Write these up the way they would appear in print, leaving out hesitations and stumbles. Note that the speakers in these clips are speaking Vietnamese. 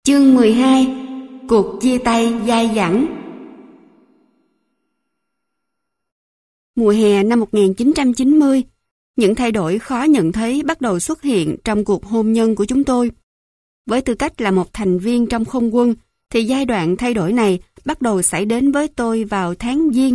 Chương 12. Cuộc chia tay dai dẳng. Mùa hè năm 1990, những thay đổi khó nhận thấy bắt đầu xuất hiện trong cuộc hôn nhân của chúng tôi. Với tư cách là một thành viên trong không quân, thì giai đoạn thay đổi này bắt đầu xảy đến với tôi vào tháng Giêng,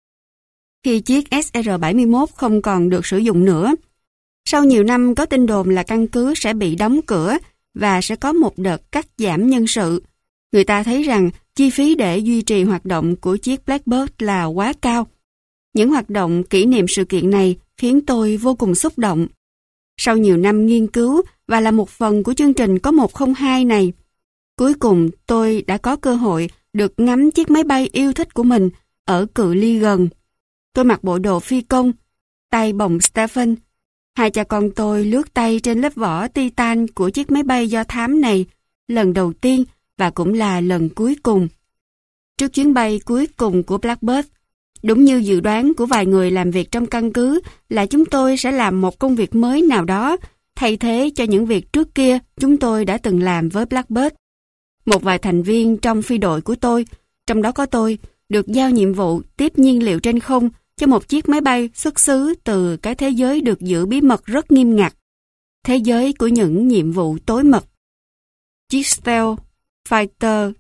khi chiếc SR-71 không còn được sử dụng nữa. Sau nhiều năm có tin đồn là căn cứ sẽ bị đóng cửa và sẽ có một đợt cắt giảm nhân sự, người ta thấy rằng chi phí để duy trì hoạt động của chiếc Blackbird là quá cao. Những hoạt động kỷ niệm sự kiện này khiến tôi vô cùng xúc động. Sau nhiều năm nghiên cứu và là một phần của chương trình có 102 này, cuối cùng tôi đã có cơ hội được ngắm chiếc máy bay yêu thích của mình ở cự ly gần. Tôi mặc bộ đồ phi công, tay bồng Stephen. Hai cha con tôi lướt tay trên lớp vỏ titan của chiếc máy bay do thám này, lần đầu tiên và cũng là lần cuối cùng. Trước chuyến bay cuối cùng của Blackbird, đúng như dự đoán của vài người làm việc trong căn cứ là chúng tôi sẽ làm một công việc mới nào đó, thay thế cho những việc trước kia chúng tôi đã từng làm với Blackbird. Một vài thành viên trong phi đội của tôi, trong đó có tôi, được giao nhiệm vụ tiếp nhiên liệu trên không cho một chiếc máy bay xuất xứ từ cái thế giới được giữ bí mật rất nghiêm ngặt, thế giới của những nhiệm vụ tối mật. Chiếc Stealth Fighter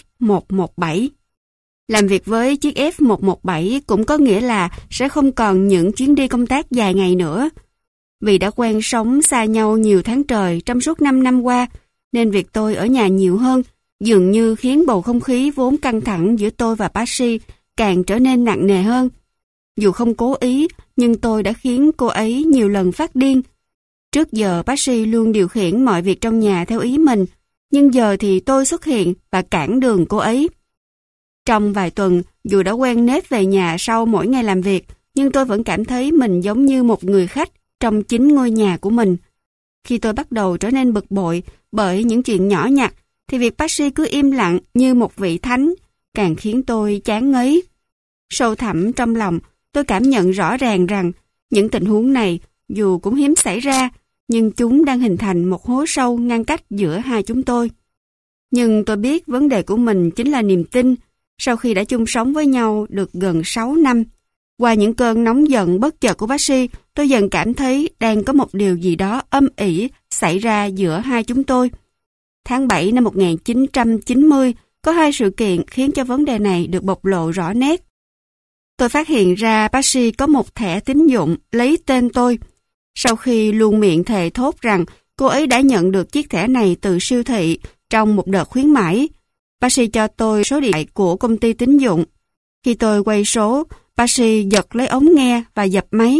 F-117. Làm việc với chiếc F-117 cũng có nghĩa là sẽ không còn những chuyến đi công tác dài ngày nữa. Vì đã quen sống xa nhau nhiều tháng trời trong suốt 5 năm qua, nên việc tôi ở nhà nhiều hơn dường như khiến bầu không khí vốn căng thẳng giữa tôi và Patsy càng trở nên nặng nề hơn. Dù không cố ý, nhưng tôi đã khiến cô ấy nhiều lần phát điên. Trước giờ Patsy luôn điều khiển mọi việc trong nhà theo ý mình, nhưng giờ thì tôi xuất hiện và cản đường cô ấy. Trong vài tuần, dù đã quen nếp về nhà sau mỗi ngày làm việc, nhưng tôi vẫn cảm thấy mình giống như một người khách trong chính ngôi nhà của mình. Khi tôi bắt đầu trở nên bực bội bởi những chuyện nhỏ nhặt, thì việc Patsy cứ im lặng như một vị thánh càng khiến tôi chán ngấy. Sâu thẳm trong lòng, tôi cảm nhận rõ ràng rằng những tình huống này dù cũng hiếm xảy ra, nhưng chúng đang hình thành một hố sâu ngăn cách giữa hai chúng tôi. Nhưng tôi biết vấn đề của mình chính là niềm tin. Sau khi đã chung sống với nhau được gần 6 năm, qua những cơn nóng giận bất chợt của Patsy, tôi dần cảm thấy đang có một điều gì đó âm ỉ xảy ra giữa hai chúng tôi. Tháng 7 năm 1990, có hai sự kiện khiến cho vấn đề này được bộc lộ rõ nét. Tôi phát hiện ra Patsy có một thẻ tín dụng lấy tên tôi. Sau khi luôn miệng thề thốt rằng cô ấy đã nhận được chiếc thẻ này từ siêu thị trong một đợt khuyến mãi, Patsy cho tôi số điện thoại của công ty tín dụng. Khi tôi quay số, Patsy giật lấy ống nghe và dập máy.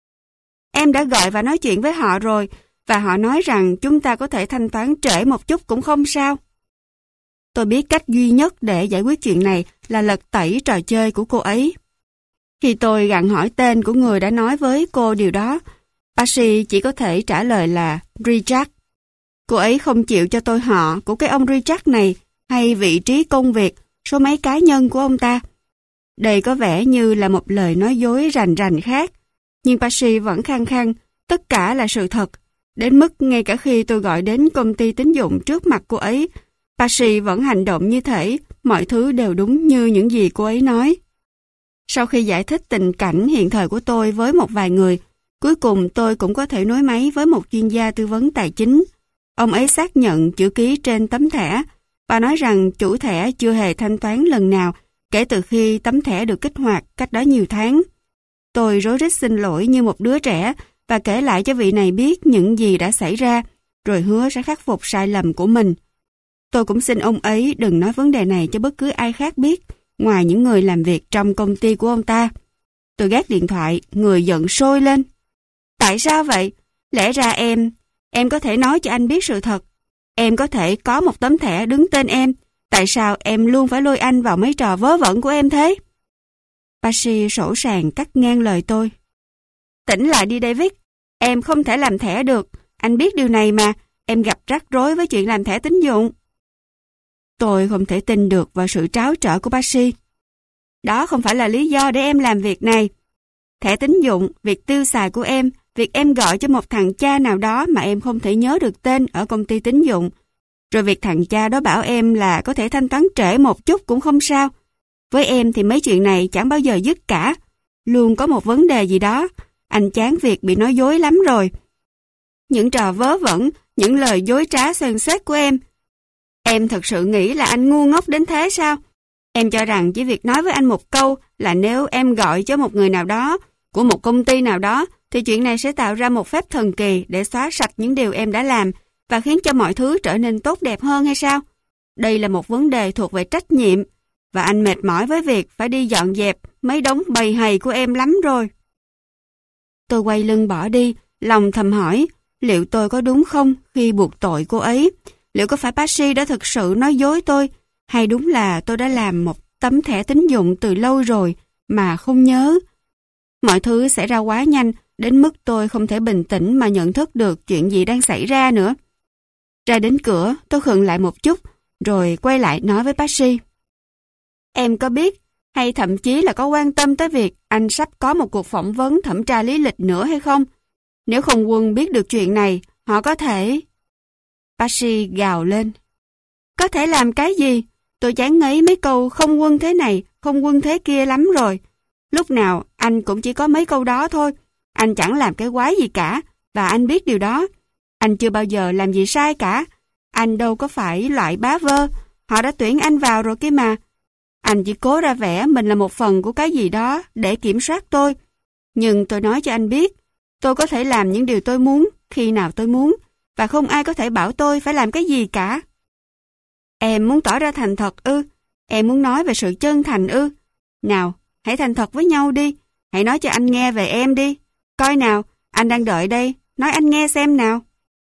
Em đã gọi và nói chuyện với họ rồi, và họ nói rằng chúng ta có thể thanh toán trễ một chút cũng không sao. Tôi biết cách duy nhất để giải quyết chuyện này là lật tẩy trò chơi của cô ấy. Khi tôi gặng hỏi tên của người đã nói với cô điều đó, Patsy chỉ có thể trả lời là Richard. Cô ấy không chịu cho tôi họ của cái ông Richard này hay vị trí công việc, số máy cá nhân của ông ta. Đây có vẻ như là một lời nói dối rành rành khác, nhưng Patsy vẫn khăng khăng tất cả là sự thật, đến mức ngay cả khi tôi gọi đến công ty tín dụng trước mặt cô ấy, Patsy vẫn hành động như thể mọi thứ đều đúng như những gì cô ấy nói. Sau khi giải thích tình cảnh hiện thời của tôi với một vài người, cuối cùng tôi cũng có thể nối máy với một chuyên gia tư vấn tài chính. Ông ấy xác nhận chữ ký trên tấm thẻ và nói rằng chủ thẻ chưa hề thanh toán lần nào kể từ khi tấm thẻ được kích hoạt cách đó nhiều tháng. Tôi rối rít xin lỗi như một đứa trẻ và kể lại cho vị này biết những gì đã xảy ra, rồi hứa sẽ khắc phục sai lầm của mình. Tôi cũng xin ông ấy đừng nói vấn đề này cho bất cứ ai khác biết, ngoài những người làm việc trong công ty của ông ta. Tôi gác điện thoại, người giận sôi lên. Tại sao vậy? Lẽ ra em có thể nói cho anh biết sự thật. Em có thể có một tấm thẻ đứng tên em. Tại sao em luôn phải lôi anh vào mấy trò vớ vẩn của em thế? Patsy sỗ sàng cắt ngang lời tôi. Tỉnh lại đi David. Em không thể làm thẻ được. Anh biết điều này mà. Em gặp rắc rối với chuyện làm thẻ tín dụng. Tôi không thể tin được vào sự tráo trở của Patsy. Đó không phải là lý do để em làm việc này. Thẻ tín dụng, việc tiêu xài của em, việc em gọi cho một thằng cha nào đó mà em không thể nhớ được tên ở công ty tín dụng, Rồi việc thằng cha đó bảo em là có thể thanh toán trễ một chút cũng không sao. Với em thì mấy chuyện này chẳng bao giờ dứt cả. Luôn có một vấn đề gì đó. Anh chán việc bị nói dối lắm rồi. Những trò vớ vẩn, những lời dối trá xoan xết của em. Em thật sự nghĩ là anh ngu ngốc đến thế sao? Em cho rằng chỉ việc nói với anh một câu là nếu em gọi cho một người nào đó, của một công ty nào đó, thì chuyện này sẽ tạo ra một phép thần kỳ để xóa sạch những điều em đã làm và khiến cho mọi thứ trở nên tốt đẹp hơn hay sao? Đây là một vấn đề thuộc về trách nhiệm, và anh mệt mỏi với việc phải đi dọn dẹp mấy đống bầy hầy của em lắm rồi. Tôi quay lưng bỏ đi, lòng thầm hỏi, liệu tôi có đúng không khi buộc tội cô ấy? Liệu có phải Patsy đã thực sự nói dối tôi, hay đúng là tôi đã làm một tấm thẻ tín dụng từ lâu rồi mà không nhớ? Mọi thứ xảy ra quá nhanh, đến mức tôi không thể bình tĩnh mà nhận thức được chuyện gì đang xảy ra nữa. Ra đến cửa, tôi khựng lại một chút, rồi quay lại nói với Patsy. Em có biết, hay thậm chí là có quan tâm tới việc anh sắp có một cuộc phỏng vấn thẩm tra lý lịch nữa hay không? Nếu không quân biết được chuyện này, họ có thể... Patsy gào lên. Có thể làm cái gì? Tôi chán ngấy mấy câu không quân thế này, không quân thế kia lắm rồi. Lúc nào anh cũng chỉ có mấy câu đó thôi. Anh chẳng làm cái quái gì cả, và anh biết điều đó. Anh chưa bao giờ làm gì sai cả. Anh đâu có phải loại bá vơ. Họ đã tuyển anh vào rồi kia mà. Anh chỉ cố ra vẻ mình là một phần của cái gì đó để kiểm soát tôi. Nhưng tôi nói cho anh biết, tôi có thể làm những điều tôi muốn, khi nào tôi muốn, và không ai có thể bảo tôi phải làm cái gì cả. Em muốn tỏ ra thành thật ư? Em muốn nói về sự chân thành ư? Nào, hãy thành thật với nhau đi. Hãy nói cho anh nghe về em đi. Coi nào, anh đang đợi đây. Nói anh nghe xem nào.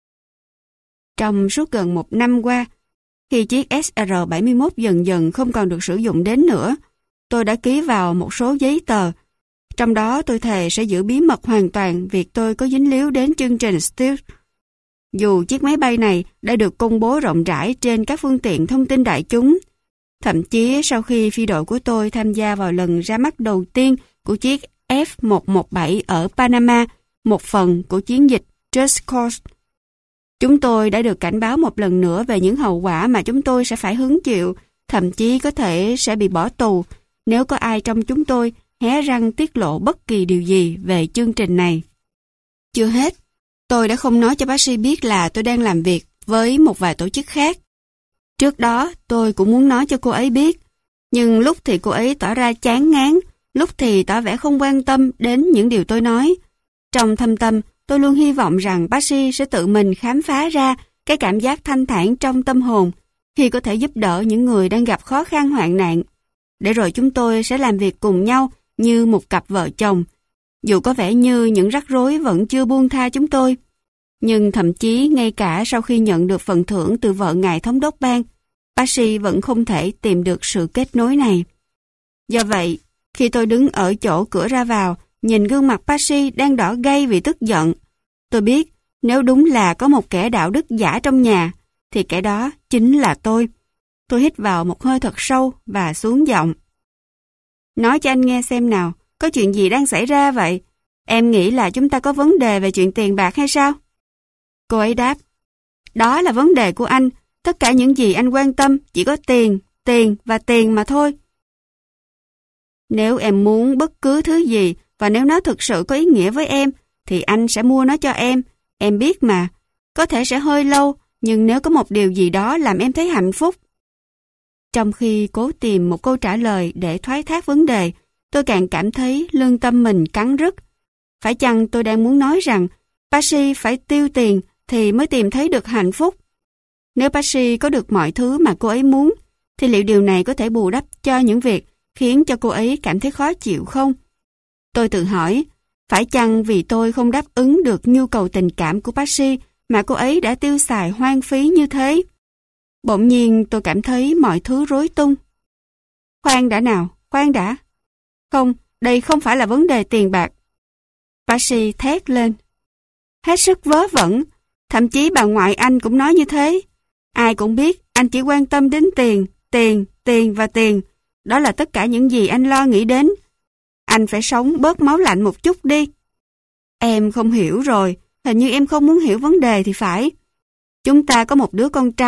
Trong suốt gần 1 năm qua, khi chiếc SR-71 dần dần không còn được sử dụng đến nữa, tôi đã ký vào một số giấy tờ. Trong đó tôi thề sẽ giữ bí mật hoàn toàn việc tôi có dính líu đến chương trình Stealth. Dù chiếc máy bay này đã được công bố rộng rãi trên các phương tiện thông tin đại chúng, thậm chí sau khi phi đội của tôi tham gia vào lần ra mắt đầu tiên của chiếc F-117 ở Panama, một phần của chiến dịch Just Cause, chúng tôi đã được cảnh báo một lần nữa về những hậu quả mà chúng tôi sẽ phải hứng chịu, thậm chí có thể sẽ bị bỏ tù nếu có ai trong chúng tôi hé răng tiết lộ bất kỳ điều gì về chương trình này. Chưa hết, tôi đã không nói cho bác sĩ biết là tôi đang làm việc với một vài tổ chức khác. Trước đó, tôi cũng muốn nói cho cô ấy biết, nhưng lúc thì cô ấy tỏ ra chán ngán, lúc thì tỏ vẻ không quan tâm đến những điều tôi nói. Trong thâm tâm, tôi luôn hy vọng rằng bác sĩ sẽ tự mình khám phá ra cái cảm giác thanh thản trong tâm hồn khi có thể giúp đỡ những người đang gặp khó khăn hoạn nạn. Để rồi chúng tôi sẽ làm việc cùng nhau như một cặp vợ chồng, dù có vẻ như những rắc rối vẫn chưa buông tha chúng tôi. Nhưng thậm chí ngay cả sau khi nhận được phần thưởng từ vợ ngài thống đốc bang, Patsy vẫn không thể tìm được sự kết nối này. Do vậy, khi tôi đứng ở chỗ cửa ra vào, nhìn gương mặt Patsy đang đỏ gay vì tức giận, tôi biết nếu đúng là có một kẻ đạo đức giả trong nhà, thì kẻ đó chính là tôi. Tôi hít vào một hơi thật sâu và xuống giọng. Nói cho anh nghe xem nào, có chuyện gì đang xảy ra vậy? Em nghĩ là chúng ta có vấn đề về chuyện tiền bạc hay sao? Cô ấy đáp, đó là vấn đề của anh. Tất cả những gì anh quan tâm chỉ có tiền, tiền và tiền mà thôi. Nếu em muốn bất cứ thứ gì và nếu nó thực sự có ý nghĩa với em, thì anh sẽ mua nó cho em. Em biết mà, có thể sẽ hơi lâu, nhưng nếu có một điều gì đó làm em thấy hạnh phúc. Trong khi cố tìm một câu trả lời để thoái thác vấn đề, tôi càng cảm thấy lương tâm mình cắn rứt. Phải chăng tôi đang muốn nói rằng Patsy phải tiêu tiền thì mới tìm thấy được hạnh phúc? Nếu Patsy có được mọi thứ mà cô ấy muốn, thì liệu điều này có thể bù đắp cho những việc khiến cho cô ấy cảm thấy khó chịu không? Tôi tự hỏi, phải chăng vì tôi không đáp ứng được nhu cầu tình cảm của Patsy mà cô ấy đã tiêu xài hoang phí như thế? Bỗng nhiên tôi cảm thấy mọi thứ rối tung. Khoan đã nào, khoan đã. Không, đây không phải là vấn đề tiền bạc. Patsy thét lên. Hết sức vớ vẩn, thậm chí bà ngoại anh cũng nói như thế. Ai cũng biết anh chỉ quan tâm đến tiền, tiền, tiền và tiền. Đó là tất cả những gì anh lo nghĩ đến. Anh phải sống bớt máu lạnh một chút đi. Em không hiểu rồi, hình như em không muốn hiểu vấn đề thì phải. Chúng ta có một đứa con trai,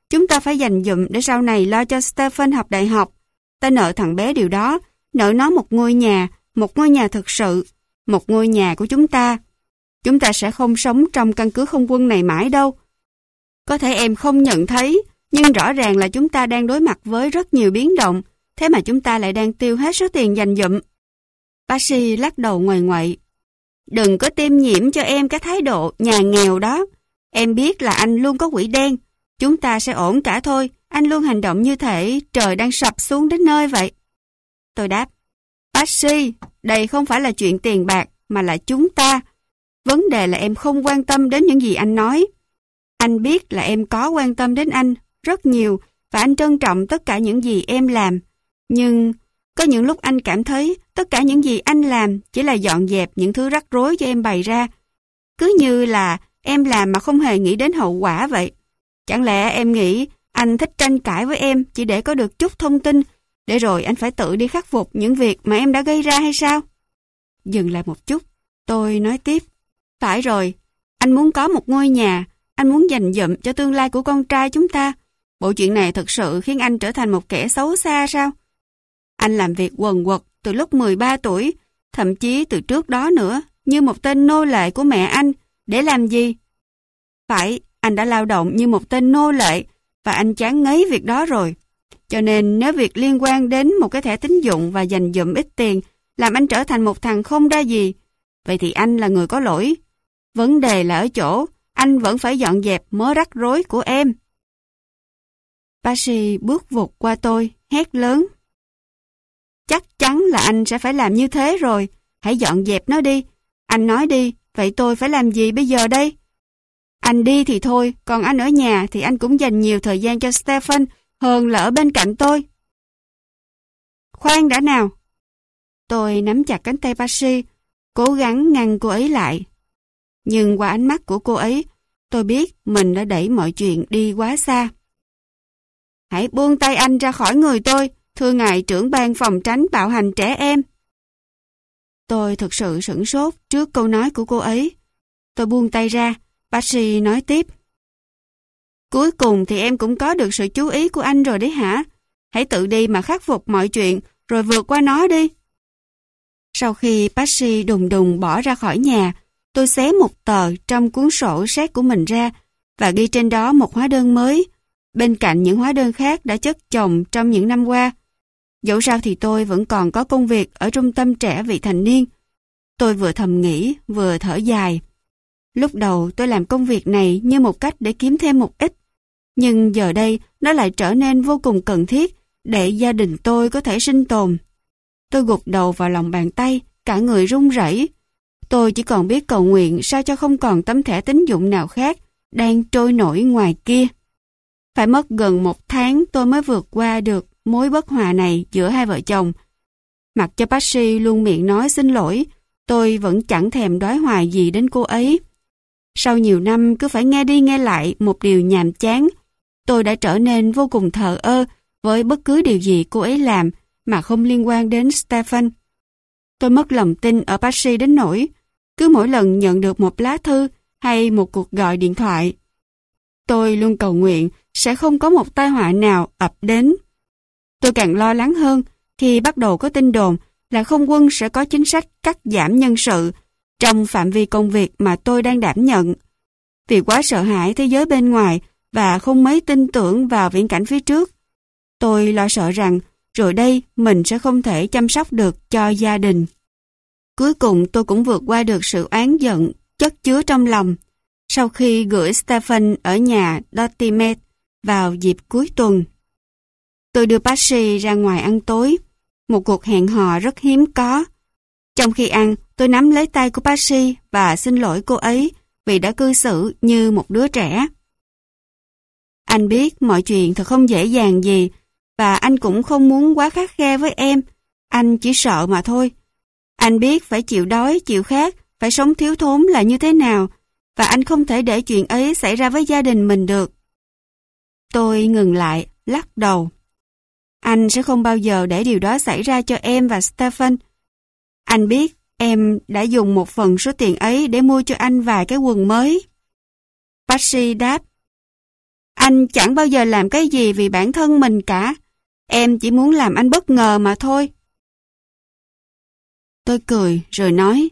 Chúng ta phải dành dụm để sau này lo cho Stephen học đại học. Ta nợ thằng bé điều đó, nợ nó một ngôi nhà thực sự, một ngôi nhà của chúng ta. Chúng ta sẽ không sống trong căn cứ không quân này mãi đâu. Có thể em không nhận thấy, nhưng rõ ràng là chúng ta đang đối mặt với rất nhiều biến động, thế mà chúng ta lại đang tiêu hết số tiền dành dụm. Bác lắc đầu ngoài ngoậy. Đừng có tiêm nhiễm cho em cái thái độ nhà nghèo đó. Em biết là anh luôn có quỹ đen. Chúng ta sẽ ổn cả thôi. Anh luôn hành động như thể trời đang sập xuống đến nơi vậy. Tôi đáp. Bác sĩ, đây không phải là chuyện tiền bạc, mà là chúng ta. Vấn đề là em không quan tâm đến những gì anh nói. Anh biết là em có quan tâm đến anh rất nhiều, và anh trân trọng tất cả những gì em làm. Nhưng có những lúc anh cảm thấy tất cả những gì anh làm chỉ là dọn dẹp những thứ rắc rối cho em bày ra. Cứ như là em làm mà không hề nghĩ đến hậu quả vậy. Chẳng lẽ em nghĩ anh thích tranh cãi với em chỉ để có được chút thông tin, để rồi anh phải tự đi khắc phục những việc mà em đã gây ra hay sao? Dừng lại một chút, tôi nói tiếp. Phải rồi, anh muốn có một ngôi nhà, anh muốn dành dụm cho tương lai của con trai chúng ta. Bộ chuyện này thực sự khiến anh trở thành một kẻ xấu xa sao? Anh làm việc quần quật từ lúc 13 tuổi, thậm chí từ trước đó nữa, như một tên nô lệ của mẹ anh, để làm gì? Phải, anh đã lao động như một tên nô lệ, và anh chán ngấy việc đó rồi. Cho nên nếu việc liên quan đến một cái thẻ tín dụng và dành dụm ít tiền làm anh trở thành một thằng không ra gì, vậy thì anh là người có lỗi. Vấn đề là ở chỗ, anh vẫn phải dọn dẹp mớ rắc rối của em. Bác sĩ bước vụt qua tôi, hét lớn. Chắc chắn là anh sẽ phải làm như thế rồi. Hãy dọn dẹp nó đi. Anh nói đi, vậy tôi phải làm gì bây giờ đây? Anh đi thì thôi, còn anh ở nhà thì anh cũng dành nhiều thời gian cho Stephen hơn là ở bên cạnh tôi. Khoan đã nào. Tôi nắm chặt cánh tay Patsy, cố gắng ngăn cô ấy lại. Nhưng qua ánh mắt của cô ấy, tôi biết mình đã đẩy mọi chuyện đi quá xa. Hãy buông tay anh ra khỏi người tôi, thưa ngài trưởng ban phòng tránh bạo hành trẻ em. Tôi thực sự sửng sốt trước câu nói của cô ấy. Tôi buông tay ra, Patsy nói tiếp. Cuối cùng thì em cũng có được sự chú ý của anh rồi đấy hả? Hãy tự đi mà khắc phục mọi chuyện, rồi vượt qua nó đi. Sau khi Patsy đùng đùng bỏ ra khỏi nhà, tôi xé một tờ trong cuốn sổ séc của mình ra và ghi trên đó một hóa đơn mới, bên cạnh những hóa đơn khác đã chất chồng trong những năm qua. Dẫu sao thì tôi vẫn còn có công việc ở trung tâm trẻ vị thành niên. Tôi vừa thầm nghĩ, vừa thở dài. Lúc đầu tôi làm công việc này như một cách để kiếm thêm một ít, nhưng giờ đây nó lại trở nên vô cùng cần thiết để gia đình tôi có thể sinh tồn. Tôi gục đầu vào lòng bàn tay, cả người run rẩy. Tôi chỉ còn biết cầu nguyện sao cho không còn tấm thẻ tín dụng nào khác đang trôi nổi ngoài kia. Phải mất gần 1 tháng tôi mới vượt qua được mối bất hòa này giữa hai vợ chồng. Mặc cho Patsy luôn miệng nói xin lỗi, tôi vẫn chẳng thèm đói hoài gì đến cô ấy. Sau nhiều năm cứ phải nghe đi nghe lại một điều nhàm chán, tôi đã trở nên vô cùng thờ ơ với bất cứ điều gì cô ấy làm mà không liên quan đến Stephen. Tôi mất lòng tin ở Patsy đến nỗi cứ mỗi lần nhận được một lá thư hay một cuộc gọi điện thoại, tôi luôn cầu nguyện sẽ không có một tai họa nào ập đến. Tôi càng lo lắng hơn khi bắt đầu có tin đồn là không quân sẽ có chính sách cắt giảm nhân sự trong phạm vi công việc mà tôi đang đảm nhận. Vì quá sợ hãi thế giới bên ngoài và không mấy tin tưởng vào viễn cảnh phía trước, tôi lo sợ rằng rồi đây mình sẽ không thể chăm sóc được cho gia đình. Cuối cùng tôi cũng vượt qua được sự oán giận chất chứa trong lòng sau khi gửi Stephen ở nhà Dortimer vào dịp cuối tuần. Tôi đưa Patsy ra ngoài ăn tối, một cuộc hẹn hò rất hiếm có. Trong khi ăn, tôi nắm lấy tay của Patsy và xin lỗi cô ấy vì đã cư xử như một đứa trẻ. Anh biết mọi chuyện thật không dễ dàng gì, và anh cũng không muốn quá khắt khe với em. Anh chỉ sợ mà thôi. Anh biết phải chịu đói, chịu khát, phải sống thiếu thốn là như thế nào, và anh không thể để chuyện ấy xảy ra với gia đình mình được. Tôi ngừng lại, lắc đầu. Anh sẽ không bao giờ để điều đó xảy ra cho em và Stephen. Anh biết em đã dùng một phần số tiền ấy để mua cho anh vài cái quần mới. Patsy đáp. Anh chẳng bao giờ làm cái gì vì bản thân mình cả. Em chỉ muốn làm anh bất ngờ mà thôi. Tôi cười rồi nói,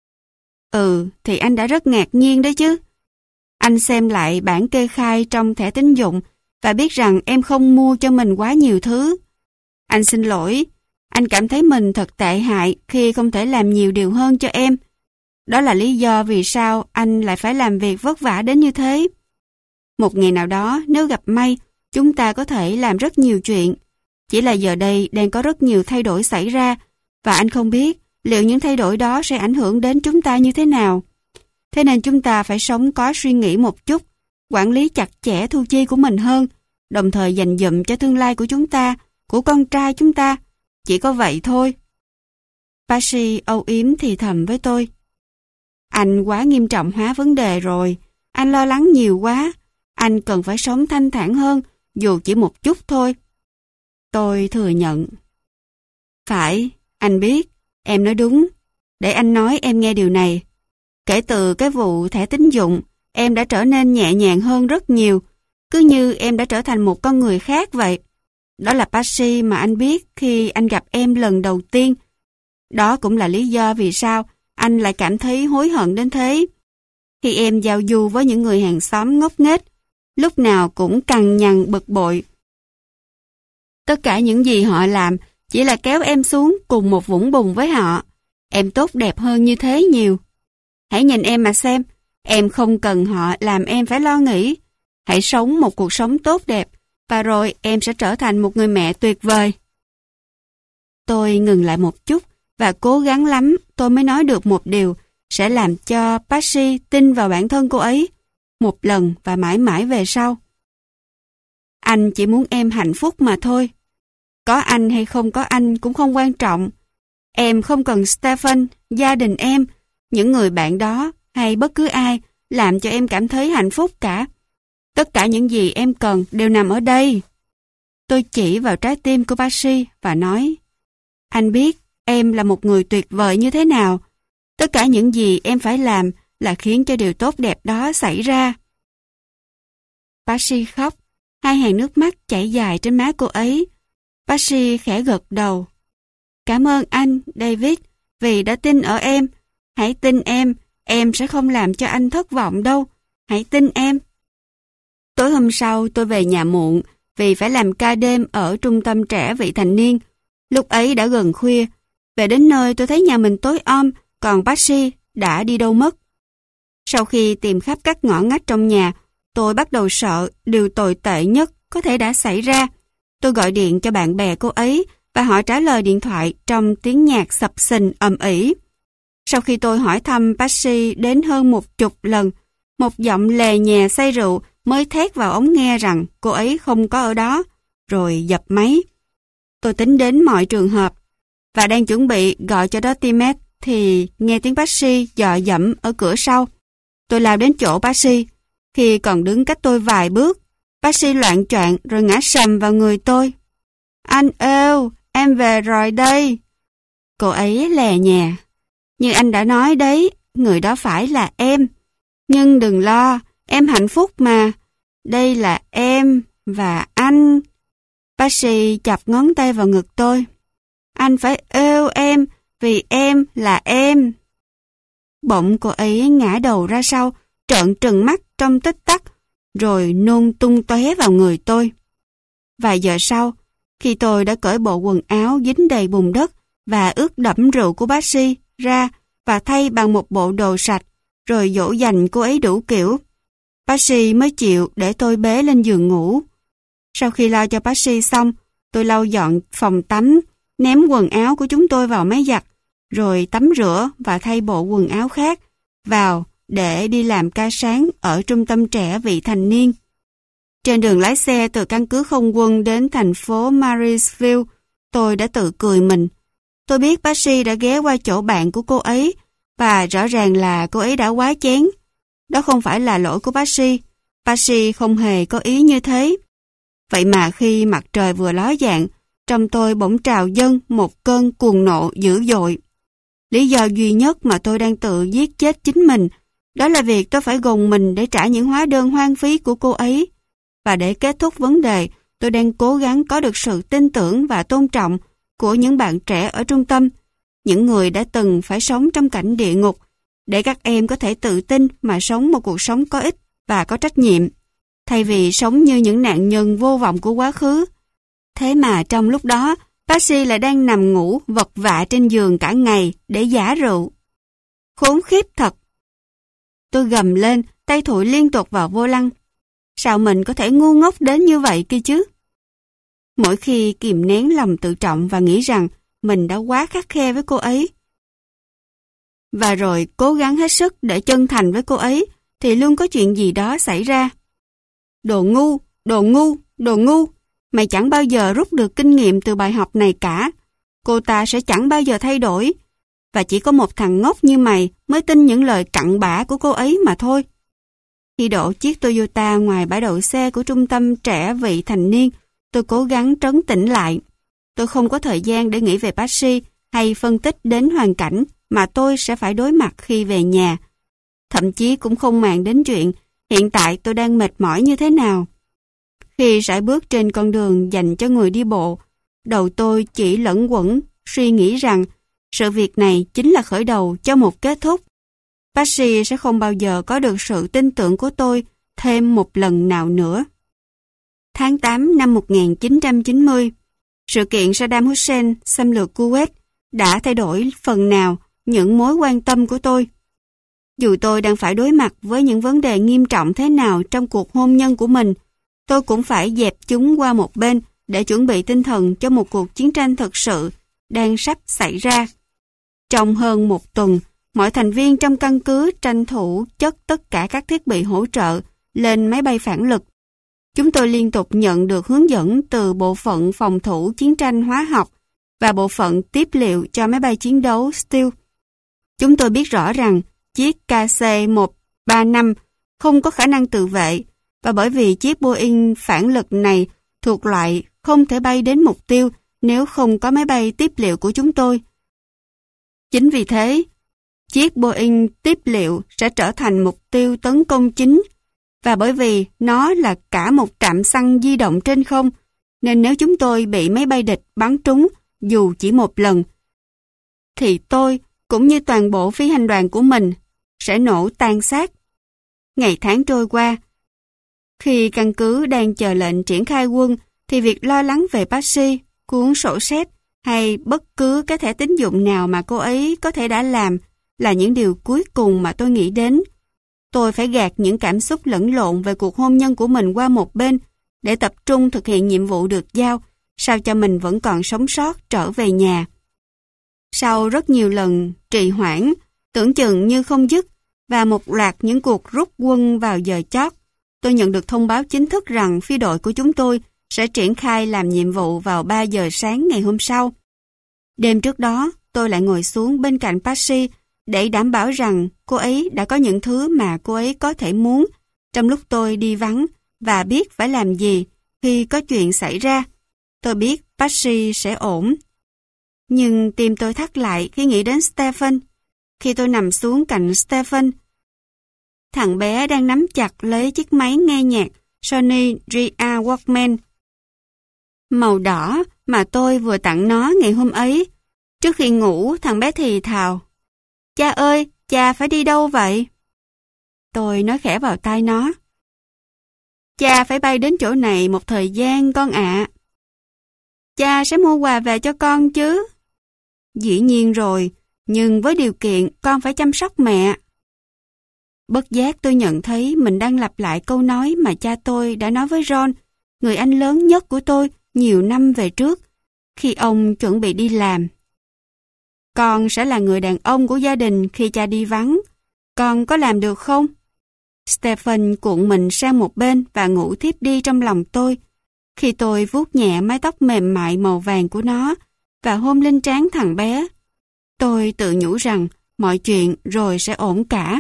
thì anh đã rất ngạc nhiên đấy chứ. Anh xem lại bản kê khai trong thẻ tín dụng và biết rằng em không mua cho mình quá nhiều thứ. Anh xin lỗi, anh cảm thấy mình thật tệ hại khi không thể làm nhiều điều hơn cho em. Đó là lý do vì sao anh lại phải làm việc vất vả đến như thế. Một ngày nào đó, nếu gặp may, chúng ta có thể làm rất nhiều chuyện. Chỉ là giờ đây đang có rất nhiều thay đổi xảy ra, và anh không biết liệu những thay đổi đó sẽ ảnh hưởng đến chúng ta như thế nào. Thế nên chúng ta phải sống có suy nghĩ một chút, quản lý chặt chẽ thu chi của mình hơn, đồng thời dành dụm cho tương lai của chúng ta, của con trai chúng ta. Chỉ có vậy thôi. Patsy âu yếm thì thầm với tôi. Anh quá nghiêm trọng hóa vấn đề rồi. Anh lo lắng nhiều quá. Anh cần phải sống thanh thản hơn, dù chỉ một chút thôi. Tôi thừa nhận. Phải, anh biết. Em nói đúng. Để anh nói em nghe điều này. Kể từ cái vụ thẻ tín dụng, em đã trở nên nhẹ nhàng hơn rất nhiều. Cứ như em đã trở thành một con người khác vậy. Đó là Patsy mà anh biết khi anh gặp em lần đầu tiên. Đó cũng là lý do vì sao anh lại cảm thấy hối hận đến thế. Khi em giao du với những người hàng xóm ngốc nghếch, lúc nào cũng cằn nhằn bực bội. Tất cả những gì họ làm chỉ là kéo em xuống cùng một vũng bùn với họ. Em tốt đẹp hơn như thế nhiều. Hãy nhìn em mà xem, em không cần họ làm em phải lo nghĩ. Hãy sống một cuộc sống tốt đẹp, và rồi em sẽ trở thành một người mẹ tuyệt vời. Tôi ngừng lại một chút, và cố gắng lắm tôi mới nói được một điều sẽ làm cho Patsy tin vào bản thân cô ấy, một lần và mãi mãi về sau. Anh chỉ muốn em hạnh phúc mà thôi. Có anh hay không có anh cũng không quan trọng. Em không cần Stephen, gia đình em, những người bạn đó hay bất cứ ai làm cho em cảm thấy hạnh phúc cả. Tất cả những gì em cần đều nằm ở đây. Tôi chỉ vào trái tim của Patsy và nói, anh biết em là một người tuyệt vời như thế nào. Tất cả những gì em phải làm là khiến cho điều tốt đẹp đó xảy ra. Patsy khóc, hai hàng nước mắt chảy dài trên má cô ấy. Patsy khẽ gật đầu. Cảm ơn anh, David, vì đã tin ở em. Hãy tin em sẽ không làm cho anh thất vọng đâu. Hãy tin em. Tối hôm sau tôi về nhà muộn vì phải làm ca đêm ở trung tâm trẻ vị thành niên. Lúc ấy đã gần khuya. Về đến nơi tôi thấy nhà mình tối om, còn Patsy đã đi đâu mất. Sau khi tìm khắp các ngõ ngách trong nhà, tôi bắt đầu sợ điều tồi tệ nhất có thể đã xảy ra. Tôi gọi điện cho bạn bè cô ấy và họ trả lời điện thoại trong tiếng nhạc sập sình ầm ĩ. Sau khi tôi hỏi thăm Patsy đến hơn 10 lần, một giọng lè nhè say rượu mới thét vào ống nghe rằng cô ấy không có ở đó, rồi dập máy. Tôi tính đến mọi trường hợp và đang chuẩn bị gọi cho Dorothy thì nghe tiếng Patsy dọ dẫm ở cửa sau. Tôi lao đến chỗ Patsy. Khi còn đứng cách tôi vài bước, Patsy loạng choạng rồi ngã sầm vào người tôi. Anh êu, em về rồi đây. Cô ấy lè nhè. Như anh đã nói đấy, người đó phải là em. Nhưng đừng lo, em hạnh phúc mà. Đây là em và anh. Patsy chọc ngón tay vào ngực tôi. Anh phải êu em vì em là em. Bỗng cô ấy ngã đầu ra sau, trợn trừng mắt trong tích tắc, rồi nôn tung tóe vào người tôi. Vài giờ sau, khi tôi đã cởi bộ quần áo dính đầy bùn đất và ướt đẫm rượu của Patsy ra và thay bằng một bộ đồ sạch, rồi dỗ dành cô ấy đủ kiểu, Patsy mới chịu để tôi bế lên giường ngủ. Sau khi lo cho Patsy xong, tôi lau dọn phòng tắm, ném quần áo của chúng tôi vào máy giặt, rồi tắm rửa và thay bộ quần áo khác vào để đi làm ca sáng ở trung tâm trẻ vị thành niên. Trên đường lái xe từ căn cứ không quân đến thành phố Marysville, tôi đã tự cười mình. Tôi biết Patsy đã ghé qua chỗ bạn của cô ấy và rõ ràng là cô ấy đã quá chén. Đó không phải là lỗi của Patsy. Patsy không hề có ý như thế. Vậy mà khi mặt trời vừa ló dạng, trong tôi bỗng trào dâng một cơn cuồng nộ dữ dội. Lý do duy nhất mà tôi đang tự giết chết chính mình, đó là việc tôi phải gồng mình để trả những hóa đơn hoang phí của cô ấy. Và để kết thúc vấn đề, tôi đang cố gắng có được sự tin tưởng và tôn trọng của những bạn trẻ ở trung tâm, những người đã từng phải sống trong cảnh địa ngục, để các em có thể tự tin mà sống một cuộc sống có ích và có trách nhiệm, thay vì sống như những nạn nhân vô vọng của quá khứ. Thế mà trong lúc đó, Patsy lại đang nằm ngủ vật vã trên giường cả ngày để giả rượu. Khốn khiếp thật! Tôi gầm lên, tay thụi liên tục vào vô lăng. Sao mình có thể ngu ngốc đến như vậy kia chứ? Mỗi khi kìm nén lòng tự trọng và nghĩ rằng mình đã quá khắt khe với cô ấy, và rồi cố gắng hết sức để chân thành với cô ấy, thì luôn có chuyện gì đó xảy ra. Đồ ngu, đồ ngu, đồ ngu! Mày chẳng bao giờ rút được kinh nghiệm từ bài học này cả. Cô ta sẽ chẳng bao giờ thay đổi. Và chỉ có một thằng ngốc như mày mới tin những lời cặn bã của cô ấy mà thôi. Khi đổ chiếc Toyota ngoài bãi đậu xe của trung tâm trẻ vị thành niên, tôi cố gắng trấn tĩnh lại. Tôi không có thời gian để nghĩ về Patsy hay phân tích đến hoàn cảnh mà tôi sẽ phải đối mặt khi về nhà. Thậm chí cũng không màng đến chuyện hiện tại tôi đang mệt mỏi như thế nào. Khi sải bước trên con đường dành cho người đi bộ, đầu tôi chỉ lẫn quẩn, suy nghĩ rằng sự việc này chính là khởi đầu cho một kết thúc. Patsy sẽ không bao giờ có được sự tin tưởng của tôi thêm một lần nào nữa. Tháng 8 năm 1990, sự kiện Saddam Hussein xâm lược Kuwait đã thay đổi phần nào những mối quan tâm của tôi. Dù tôi đang phải đối mặt với những vấn đề nghiêm trọng thế nào trong cuộc hôn nhân của mình, tôi cũng phải dẹp chúng qua một bên để chuẩn bị tinh thần cho một cuộc chiến tranh thực sự đang sắp xảy ra. Trong hơn một tuần, mọi thành viên trong căn cứ tranh thủ chất tất cả các thiết bị hỗ trợ lên máy bay phản lực. Chúng tôi liên tục nhận được hướng dẫn từ bộ phận phòng thủ chiến tranh hóa học và bộ phận tiếp liệu cho máy bay chiến đấu Stealth. Chúng tôi biết rõ rằng chiếc KC-135 không có khả năng tự vệ, và bởi vì chiếc Boeing phản lực này thuộc loại không thể bay đến mục tiêu nếu không có máy bay tiếp liệu của chúng tôi. Chính vì thế, chiếc Boeing tiếp liệu sẽ trở thành mục tiêu tấn công chính, và bởi vì nó là cả một trạm xăng di động trên không, nên nếu chúng tôi bị máy bay địch bắn trúng dù chỉ một lần, thì tôi cũng như toàn bộ phi hành đoàn của mình sẽ nổ tan xác. Ngày tháng trôi qua, khi căn cứ đang chờ lệnh triển khai quân, thì việc lo lắng về Patsy, cuốn sổ sách hay bất cứ cái thẻ tín dụng nào mà cô ấy có thể đã làm là những điều cuối cùng mà tôi nghĩ đến. Tôi phải gạt những cảm xúc lẫn lộn về cuộc hôn nhân của mình qua một bên để tập trung thực hiện nhiệm vụ được giao, sao cho mình vẫn còn sống sót trở về nhà. Sau rất nhiều lần trì hoãn, tưởng chừng như không dứt, và một loạt những cuộc rút quân vào giờ chót, tôi nhận được thông báo chính thức rằng phi đội của chúng tôi sẽ triển khai làm nhiệm vụ vào 3 giờ sáng ngày hôm sau. Đêm trước đó, tôi lại ngồi xuống bên cạnh Patsy để đảm bảo rằng cô ấy đã có những thứ mà cô ấy có thể muốn trong lúc tôi đi vắng và biết phải làm gì khi có chuyện xảy ra. Tôi biết Patsy sẽ ổn. Nhưng tim tôi thắt lại khi nghĩ đến Stephen. Khi tôi nằm xuống cạnh Stephen, thằng bé đang nắm chặt lấy chiếc máy nghe nhạc Sony GR Walkman màu đỏ mà tôi vừa tặng nó ngày hôm ấy. Trước khi ngủ, thằng bé thì thào: "Cha ơi, cha phải đi đâu vậy?" Tôi nói khẽ vào tai nó: "Cha phải bay đến chỗ này một thời gian con ạ." "Cha sẽ mua quà về cho con chứ?" "Dĩ nhiên rồi, nhưng với điều kiện con phải chăm sóc mẹ." Bất giác tôi nhận thấy mình đang lặp lại câu nói mà cha tôi đã nói với Ron, người anh lớn nhất của tôi nhiều năm về trước, khi ông chuẩn bị đi làm. "Con sẽ là người đàn ông của gia đình khi cha đi vắng. Con có làm được không?" Stephen cuộn mình sang một bên và ngủ thiếp đi trong lòng tôi. Khi tôi vuốt nhẹ mái tóc mềm mại màu vàng của nó và hôn lên trán thằng bé, tôi tự nhủ rằng mọi chuyện rồi sẽ ổn cả.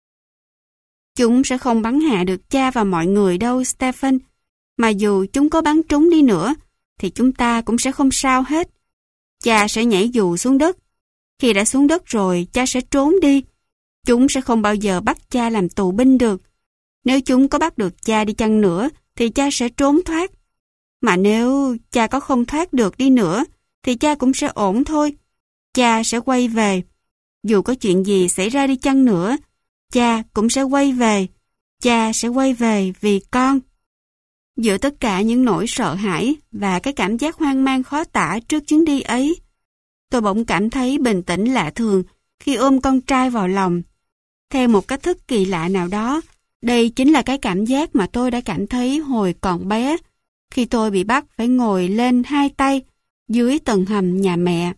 "Chúng sẽ không bắn hạ được cha và mọi người đâu, Stephen. Mà dù chúng có bắn trúng đi nữa, thì chúng ta cũng sẽ không sao hết. Cha sẽ nhảy dù xuống đất. Khi đã xuống đất rồi, cha sẽ trốn đi. Chúng sẽ không bao giờ bắt cha làm tù binh được. Nếu chúng có bắt được cha đi chăng nữa, thì cha sẽ trốn thoát. Mà nếu cha có không thoát được đi nữa, thì cha cũng sẽ ổn thôi. Cha sẽ quay về. Dù có chuyện gì xảy ra đi chăng nữa, cha cũng sẽ quay về. Cha sẽ quay về vì con. Giữa tất cả những nỗi sợ hãi và cái cảm giác hoang mang khó tả trước chuyến đi ấy, tôi bỗng cảm thấy bình tĩnh lạ thường khi ôm con trai vào lòng. Theo một cách thức kỳ lạ nào đó, đây chính là cái cảm giác mà tôi đã cảm thấy hồi còn bé, khi tôi bị bắt phải ngồi lên hai tay dưới tầng hầm nhà mẹ.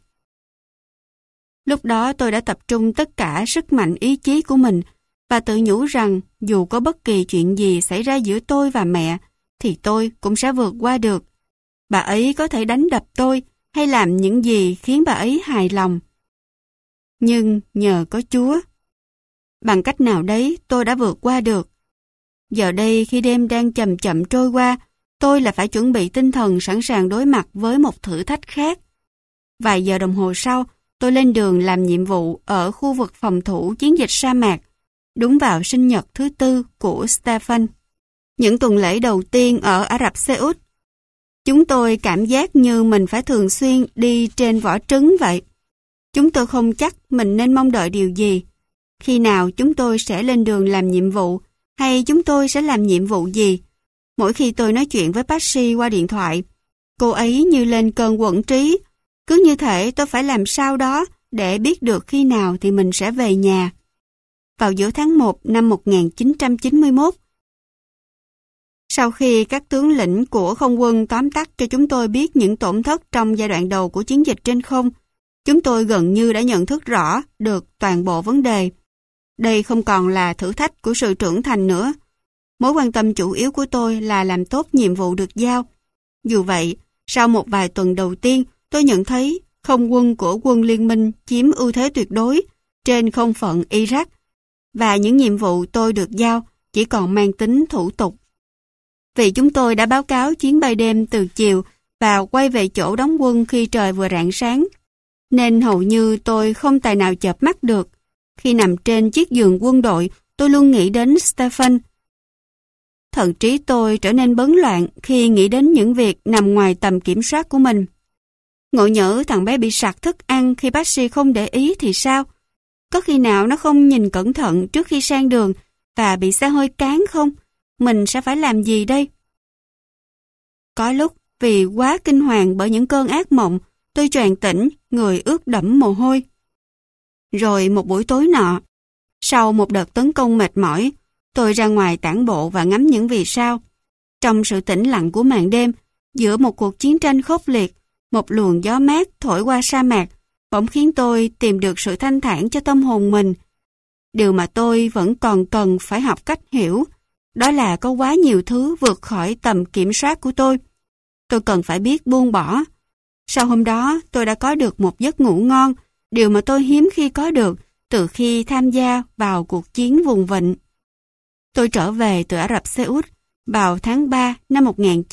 Lúc đó tôi đã tập trung tất cả sức mạnh ý chí của mình và tự nhủ rằng dù có bất kỳ chuyện gì xảy ra giữa tôi và mẹ, thì tôi cũng sẽ vượt qua được. Bà ấy có thể đánh đập tôi hay làm những gì khiến bà ấy hài lòng. Nhưng nhờ có Chúa, bằng cách nào đấy tôi đã vượt qua được. Giờ đây khi đêm đang chậm chậm trôi qua, tôi là phải chuẩn bị tinh thần sẵn sàng đối mặt với một thử thách khác. Vài giờ đồng hồ sau, tôi lên đường làm nhiệm vụ ở khu vực phòng thủ chiến dịch sa mạc, đúng vào sinh nhật thứ 4 của Stephen. Những tuần lễ đầu tiên ở Ả Rập Xê Út, chúng tôi cảm giác như mình phải thường xuyên đi trên vỏ trứng vậy. Chúng tôi không chắc mình nên mong đợi điều gì. Khi nào chúng tôi sẽ lên đường làm nhiệm vụ, hay chúng tôi sẽ làm nhiệm vụ gì? Mỗi khi tôi nói chuyện với Patsy qua điện thoại, cô ấy như lên cơn quẫn trí. Cứ như thể tôi phải làm sao đó để biết được khi nào thì mình sẽ về nhà. Vào giữa tháng 1 năm 1991, sau khi các tướng lĩnh của không quân tóm tắt cho chúng tôi biết những tổn thất trong giai đoạn đầu của chiến dịch trên không, chúng tôi gần như đã nhận thức rõ được toàn bộ vấn đề. Đây không còn là thử thách của sự trưởng thành nữa. Mối quan tâm chủ yếu của tôi là làm tốt nhiệm vụ được giao. Dù vậy, sau một vài tuần đầu tiên, tôi nhận thấy không quân của quân liên minh chiếm ưu thế tuyệt đối trên không phận Iraq, và những nhiệm vụ tôi được giao chỉ còn mang tính thủ tục. Vì chúng tôi đã báo cáo chuyến bay đêm từ chiều và quay về chỗ đóng quân khi trời vừa rạng sáng, nên hầu như tôi không tài nào chợp mắt được. Khi nằm trên chiếc giường quân đội, tôi luôn nghĩ đến Stephen. Thần trí tôi trở nên bấn loạn khi nghĩ đến những việc nằm ngoài tầm kiểm soát của mình. Ngộ nhỡ thằng bé bị sặc thức ăn khi bác sĩ không để ý thì sao? Có khi nào nó không nhìn cẩn thận trước khi sang đường và bị xe hơi cán không? Mình sẽ phải làm gì đây? Có lúc vì quá kinh hoàng bởi những cơn ác mộng, tôi choàng tỉnh, người ướt đẫm mồ hôi. Rồi một buổi tối nọ, sau một đợt tấn công mệt mỏi, tôi ra ngoài tản bộ và ngắm những vì sao. Trong sự tĩnh lặng của màn đêm, giữa một cuộc chiến tranh khốc liệt, một luồng gió mát thổi qua sa mạc, bỗng khiến tôi tìm được sự thanh thản cho tâm hồn mình. Điều mà tôi vẫn còn cần phải học cách hiểu, đó là có quá nhiều thứ vượt khỏi tầm kiểm soát của tôi. Tôi cần phải biết buông bỏ. Sau hôm đó, tôi đã có được một giấc ngủ ngon, điều mà tôi hiếm khi có được từ khi tham gia vào cuộc chiến vùng vịnh. Tôi trở về từ Ả Rập Xê Út vào tháng 3 năm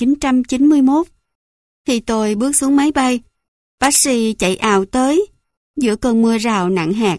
1991. Khi tôi bước xuống máy bay, Patsy chạy ào tới, giữa cơn mưa rào nặng hạt.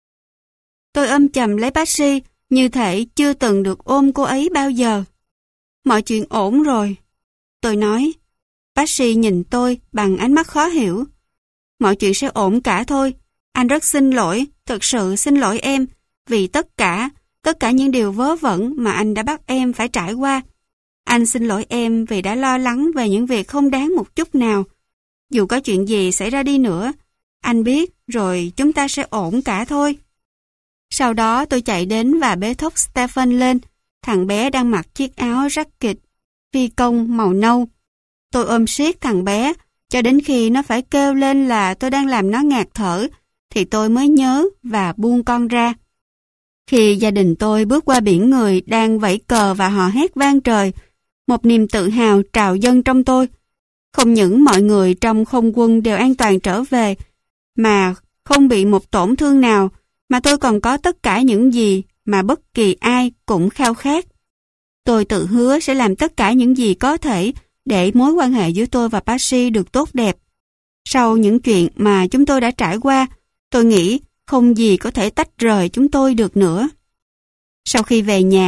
Tôi ôm chầm lấy Patsy như thể chưa từng được ôm cô ấy bao giờ. Mọi chuyện ổn rồi, tôi nói. Patsy nhìn tôi bằng ánh mắt khó hiểu. Mọi chuyện sẽ ổn cả thôi. Anh rất xin lỗi, thật sự xin lỗi em, vì tất cả những điều vớ vẩn mà anh đã bắt em phải trải qua. Anh xin lỗi em vì đã lo lắng về những việc không đáng một chút nào. Dù có chuyện gì xảy ra đi nữa, anh biết rồi chúng ta sẽ ổn cả thôi. Sau đó tôi chạy đến và bế thốc Stephen lên. Thằng bé đang mặc chiếc áo jacket phi công màu nâu. Tôi ôm siết thằng bé cho đến khi nó phải kêu lên là tôi đang làm nó ngạt thở, thì tôi mới nhớ và buông con ra. Khi gia đình tôi bước qua biển người đang vẫy cờ và hò hét vang trời, một niềm tự hào trào dâng trong tôi. Không những mọi người trong không quân đều an toàn trở về, mà không bị một tổn thương nào, mà tôi còn có tất cả những gì mà bất kỳ ai cũng khao khát. Tôi tự hứa sẽ làm tất cả những gì có thể để mối quan hệ giữa tôi và Patsy được tốt đẹp. Sau những chuyện mà chúng tôi đã trải qua, tôi nghĩ không gì có thể tách rời chúng tôi được nữa. Sau khi về nhà,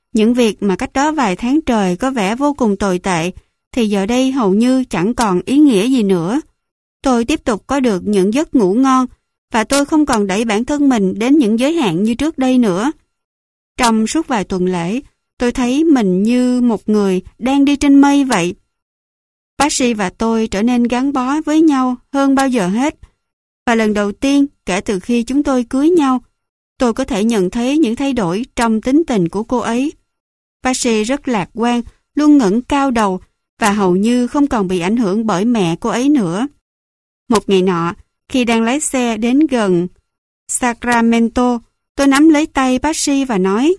Những việc mà cách đó vài tháng trời có vẻ vô cùng tồi tệ, thì giờ đây hầu như chẳng còn ý nghĩa gì nữa. Tôi tiếp tục có được những giấc ngủ ngon, và tôi không còn đẩy bản thân mình đến những giới hạn như trước đây nữa. Trong suốt vài tuần lễ, tôi thấy mình như một người đang đi trên mây vậy. Patsy và tôi trở nên gắn bó với nhau hơn bao giờ hết. Và lần đầu tiên kể từ khi chúng tôi cưới nhau, tôi có thể nhận thấy những thay đổi trong tính tình của cô ấy. Patsy rất lạc quan, luôn ngẩng cao đầu và hầu như không còn bị ảnh hưởng bởi mẹ cô ấy nữa. Một ngày nọ, khi đang lái xe đến gần Sacramento, tôi nắm lấy tay Patsy và nói: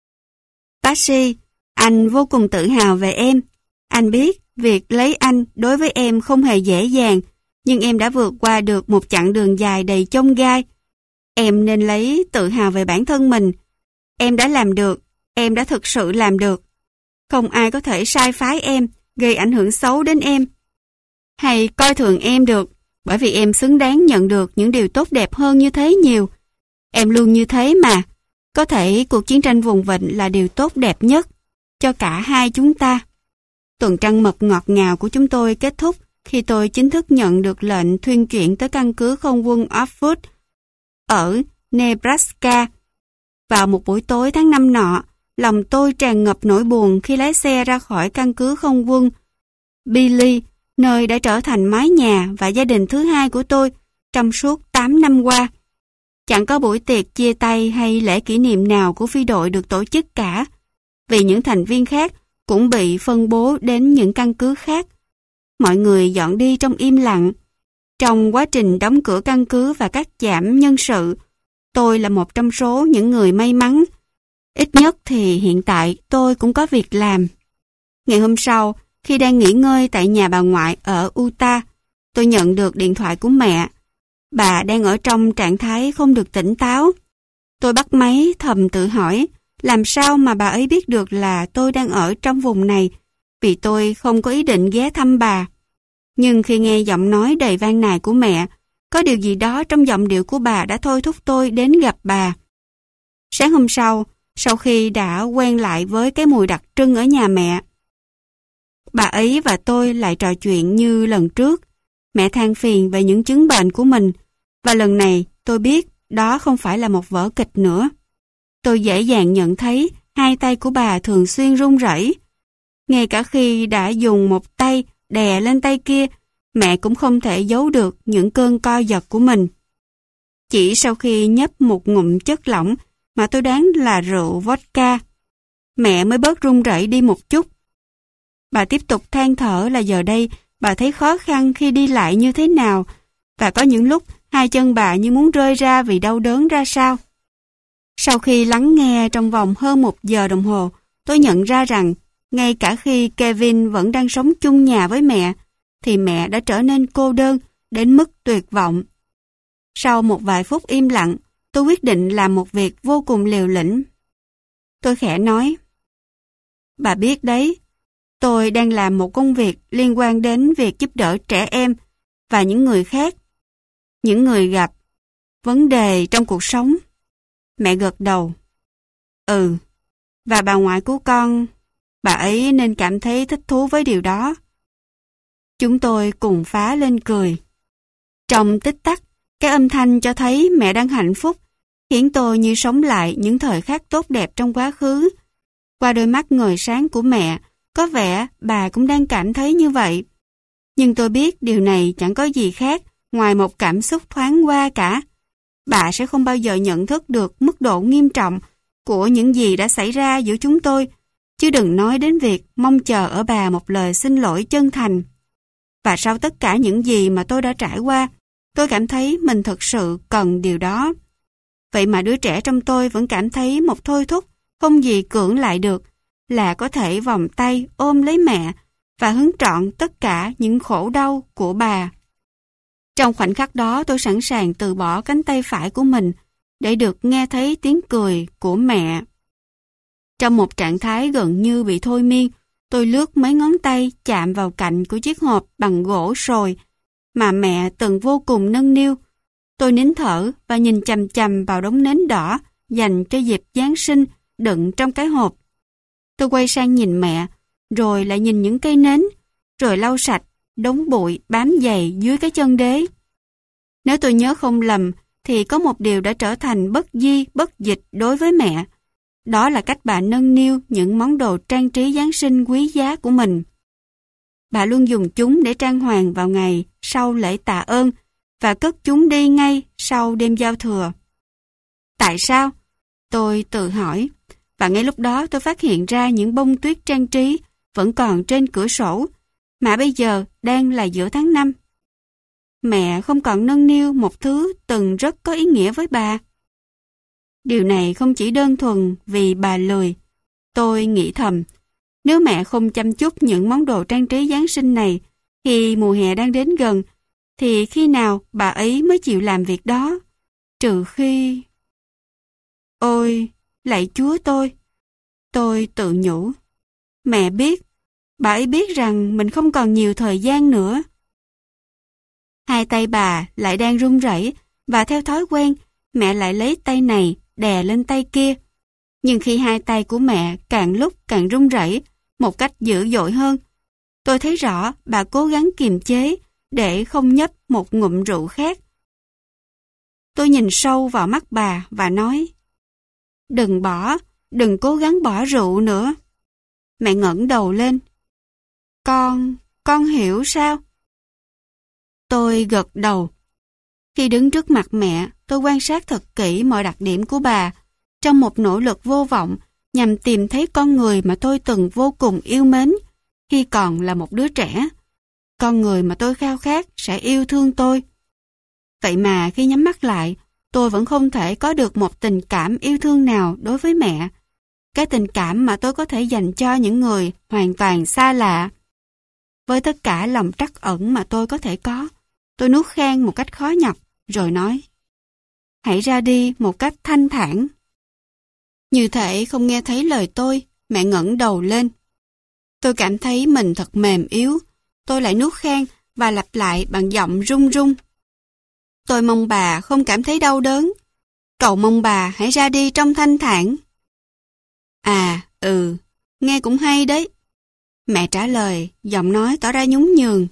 Patsy, anh vô cùng tự hào về em. Anh biết việc lấy anh đối với em không hề dễ dàng, nhưng em đã vượt qua được một chặng đường dài đầy chông gai. Em nên lấy tự hào về bản thân mình. Em đã làm được, em đã thực sự làm được. Không ai có thể sai phái em, gây ảnh hưởng xấu đến em, hay coi thường em được, bởi vì em xứng đáng nhận được những điều tốt đẹp hơn như thế nhiều. Em luôn như thế mà. Có thể cuộc chiến tranh vùng vịnh là điều tốt đẹp nhất cho cả hai chúng ta. Tuần trăng mật ngọt ngào của chúng tôi kết thúc khi tôi chính thức nhận được lệnh thuyên chuyển tới căn cứ không quân Offutt ở Nebraska. Vào một buổi tối tháng 5 nọ, lòng tôi tràn ngập nỗi buồn khi lái xe ra khỏi căn cứ không quân Billy, nơi đã trở thành mái nhà và gia đình thứ hai của tôi trong suốt 8 năm qua. Chẳng có buổi tiệc chia tay hay lễ kỷ niệm nào của phi đội được tổ chức cả, vì những thành viên khác cũng bị phân bố đến những căn cứ khác. Mọi người dọn đi trong im lặng. Trong quá trình đóng cửa căn cứ và cắt giảm nhân sự, tôi là một trong số những người may mắn. Ít nhất thì hiện tại tôi cũng có việc làm. Ngày hôm sau, khi đang nghỉ ngơi tại nhà bà ngoại ở Utah, tôi nhận được điện thoại của mẹ. Bà đang ở trong trạng thái không được tỉnh táo. Tôi bắt máy thầm tự hỏi, làm sao mà bà ấy biết được là tôi đang ở trong vùng này, vì tôi không có ý định ghé thăm bà. Nhưng khi nghe giọng nói đầy van nài của mẹ, có điều gì đó trong giọng điệu của bà đã thôi thúc tôi đến gặp bà. Sáng hôm sau khi đã quen lại với cái mùi đặc trưng ở nhà mẹ, bà ấy và tôi lại trò chuyện như lần trước. Mẹ than phiền về những chứng bệnh của mình, và lần này tôi biết đó không phải là một vở kịch nữa. Tôi dễ dàng nhận thấy hai tay của bà thường xuyên run rẩy. Ngay cả khi đã dùng một tay đè lên tay kia, mẹ cũng không thể giấu được những cơn co giật của mình. Chỉ sau khi nhấp một ngụm chất lỏng mà tôi đoán là rượu vodka, mẹ mới bớt run rẩy đi một chút. Bà tiếp tục than thở là giờ đây bà thấy khó khăn khi đi lại như thế nào, và có những lúc hai chân bà như muốn rơi ra vì đau đớn ra sao. Sau khi lắng nghe trong vòng hơn 1 giờ đồng hồ, tôi nhận ra rằng ngay cả khi Kevin vẫn đang sống chung nhà với mẹ, thì mẹ đã trở nên cô đơn đến mức tuyệt vọng. Sau một vài phút im lặng, tôi quyết định làm một việc vô cùng liều lĩnh. Tôi khẽ nói: Bà biết đấy, tôi đang làm một công việc liên quan đến việc giúp đỡ trẻ em và những người khác, những người gặp vấn đề trong cuộc sống. Mẹ gật đầu. Ừ, và bà ngoại của con, bà ấy nên cảm thấy thích thú với điều đó. Chúng tôi cùng phá lên cười. Trong tích tắc, cái âm thanh cho thấy mẹ đang hạnh phúc, khiến tôi như sống lại những thời khắc tốt đẹp trong quá khứ. Qua đôi mắt ngời sáng của mẹ, có vẻ bà cũng đang cảm thấy như vậy. Nhưng tôi biết điều này chẳng có gì khác ngoài một cảm xúc thoáng qua cả. Bà sẽ không bao giờ nhận thức được mức độ nghiêm trọng của những gì đã xảy ra giữa chúng tôi, chứ đừng nói đến việc mong chờ ở bà một lời xin lỗi chân thành. Và sau tất cả những gì mà tôi đã trải qua, tôi cảm thấy mình thực sự cần điều đó. Vậy mà đứa trẻ trong tôi vẫn cảm thấy một thôi thúc không gì cưỡng lại được, là có thể vòng tay ôm lấy mẹ và hứng trọn tất cả những khổ đau của bà. Trong khoảnh khắc đó, tôi sẵn sàng từ bỏ cánh tay phải của mình để được nghe thấy tiếng cười của mẹ. Trong một trạng thái gần như bị thôi miên, tôi lướt mấy ngón tay chạm vào cạnh của chiếc hộp bằng gỗ sồi mà mẹ từng vô cùng nâng niu. Tôi nín thở và nhìn chằm chằm vào đống nến đỏ dành cho dịp Giáng sinh đựng trong cái hộp. Tôi quay sang nhìn mẹ, rồi lại nhìn những cây nến, rồi lau sạch, đống bụi bám dày dưới cái chân đế. Nếu tôi nhớ không lầm, thì có một điều đã trở thành bất di, bất dịch đối với mẹ. Đó là cách bà nâng niu những món đồ trang trí Giáng sinh quý giá của mình. Bà luôn dùng chúng để trang hoàng vào ngày sau lễ tạ ơn và cất chúng đi ngay sau đêm giao thừa. Tại sao? Tôi tự hỏi. Và ngay lúc đó tôi phát hiện ra những bông tuyết trang trí vẫn còn trên cửa sổ, mà bây giờ đang là giữa tháng 5. Mẹ không còn nâng niu một thứ từng rất có ý nghĩa với bà. Điều này không chỉ đơn thuần vì bà lười. Tôi nghĩ thầm, nếu mẹ không chăm chút những món đồ trang trí Giáng sinh này, thì mùa hè đang đến gần, thì khi nào bà ấy mới chịu làm việc đó? Trừ khi... Ôi, lạy Chúa tôi tự nhủ. Mẹ biết, bà ấy biết rằng mình không còn nhiều thời gian nữa. Hai tay bà lại đang run rẩy và theo thói quen, mẹ lại lấy tay này đè lên tay kia. Nhưng khi hai tay của mẹ càng lúc càng run rẩy một cách dữ dội hơn, tôi thấy rõ bà cố gắng kiềm chế để không nhấp một ngụm rượu khác. Tôi nhìn sâu vào mắt bà và nói, đừng cố gắng bỏ rượu nữa. Mẹ ngẩng đầu lên. Con hiểu sao? Tôi gật đầu. Khi đứng trước mặt mẹ, tôi quan sát thật kỹ mọi đặc điểm của bà, trong một nỗ lực vô vọng nhằm tìm thấy con người mà tôi từng vô cùng yêu mến khi còn là một đứa trẻ. Con người mà tôi khao khát sẽ yêu thương tôi. Vậy mà khi nhắm mắt lại, tôi vẫn không thể có được một tình cảm yêu thương nào đối với mẹ. Cái tình cảm mà tôi có thể dành cho những người hoàn toàn xa lạ. Với tất cả lòng trắc ẩn mà tôi có thể có, tôi nuốt khan một cách khó nhọc, rồi nói, hãy ra đi một cách thanh thản. Như thể không nghe thấy lời tôi, mẹ ngẩng đầu lên. Tôi cảm thấy mình thật mềm yếu. Tôi lại nuốt khan và lặp lại bằng giọng run run. Tôi mong bà không cảm thấy đau đớn. Cầu mong bà hãy ra đi trong thanh thản. À, nghe cũng hay đấy. Mẹ trả lời, giọng nói tỏ ra nhún nhường.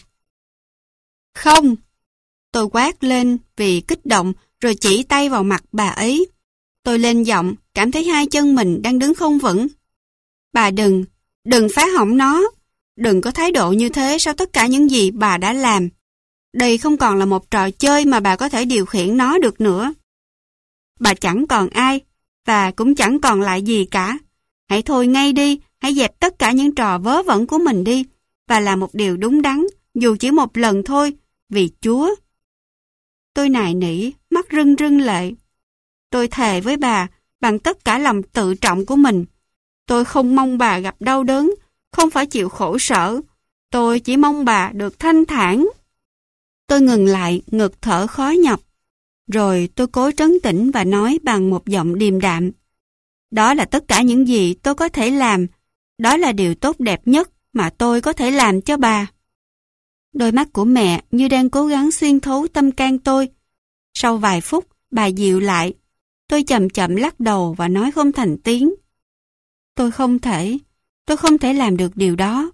Không! Tôi quát lên vì kích động rồi chỉ tay vào mặt bà ấy. Tôi lên giọng, cảm thấy hai chân mình đang đứng không vững. Bà đừng phá hỏng nó. Đừng có thái độ như thế sau tất cả những gì bà đã làm. Đây không còn là một trò chơi mà bà có thể điều khiển nó được nữa. Bà chẳng còn ai, và cũng chẳng còn lại gì cả. Hãy thôi ngay đi, hãy dẹp tất cả những trò vớ vẩn của mình đi, và làm một điều đúng đắn, dù chỉ một lần thôi, vì Chúa. Tôi nài nỉ, mắt rưng rưng lệ. Tôi thề với bà, bằng tất cả lòng tự trọng của mình. Tôi không mong bà gặp đau đớn, không phải chịu khổ sở. Tôi chỉ mong bà được thanh thản. Tôi ngừng lại, ngực thở khó nhọc. Rồi tôi cố trấn tĩnh và nói bằng một giọng điềm đạm. Đó là tất cả những gì tôi có thể làm. Đó là điều tốt đẹp nhất mà tôi có thể làm cho bà. Đôi mắt của mẹ như đang cố gắng xuyên thấu tâm can tôi. Sau vài phút, bà dịu lại. Tôi chậm chậm lắc đầu và nói không thành tiếng. Tôi không thể làm được điều đó.